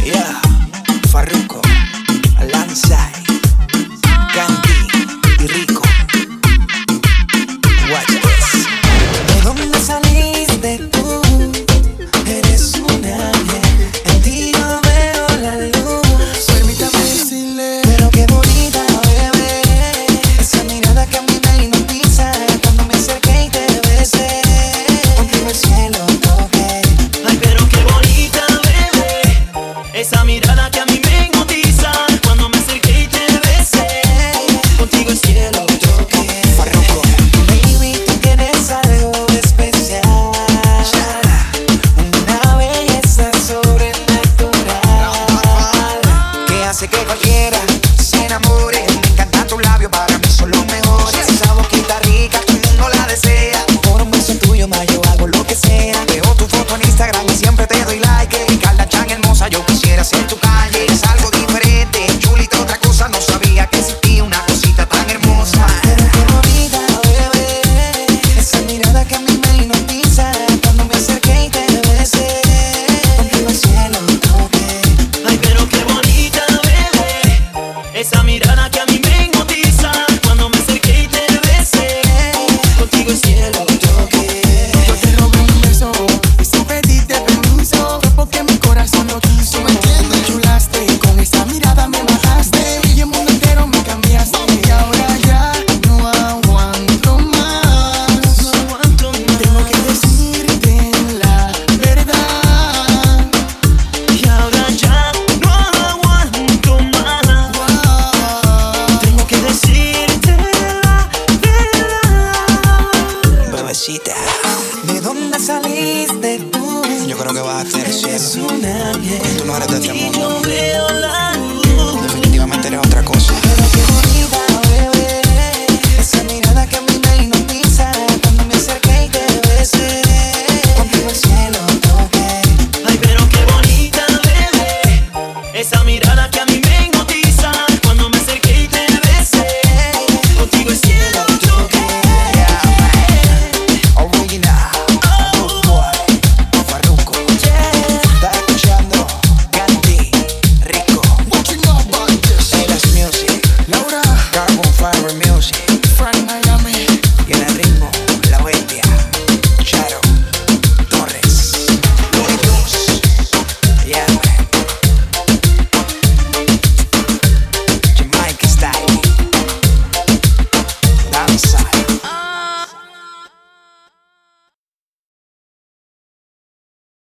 Yeah, Farruko, Alansai, Candy y Rico. Watch this. ¿De dónde saliste tú? Eres un ángel, en ti yo veo la luz. Permítame decirle, pero qué bonita, bebé. Esa mirada que a mí me hipnotiza. Cuando me acerqué y te besé, contigo el cielo toqué. Ay, pero qué bonita, bebé. Esa mirada que a mí me hipnotiza. Cuando me acerqué y te besé, contigo el cielo toqué. Farruko. Baby, tú tienes algo especial, una belleza sobrenatural, que hace que cualquiera se enamore. Me encanta tu labio, para mí son los mejores. Esa boquita rica, todo el mundo la desea. Por un beso tuyo, ma, yo hago lo que sea. Veo tu foto en Instagram y siempre te doy like. Kardashian hermosa, yo quisiera ser tu calle. Es algo diferente, chulita, otra cosa. No sabía que existía una cosita tan hermosa. Pero qué bonita, bebé. Esa mirada que a mí me hipnotiza. Cuando me acerqué y te besé, contigo el cielo toqué. Ay, pero qué bonita, bebé. Esa mirada que a mí me hipnotiza. Cuando me acerqué y te besé, contigo el cielo toqué. Yo te robé un beso y sin pedirte permiso. Fue porque mi corazón lo quiso. Me entiendes, chulaste. Con esa mirada me mataste. Y el mundo entero me cambiaste. Y ahora ya no aguanto más. No aguanto más. Tengo que decirte la verdad. Y ahora ya no aguanto más. Tengo que decirte la verdad. Bebecita, ¿De dónde saliste tú? yo creo que vas a hacer el Eres cielo. un ángel, Tú no eres de este Y mundo. yo veo la luz. Definitivamente eres otra cosa. pero qué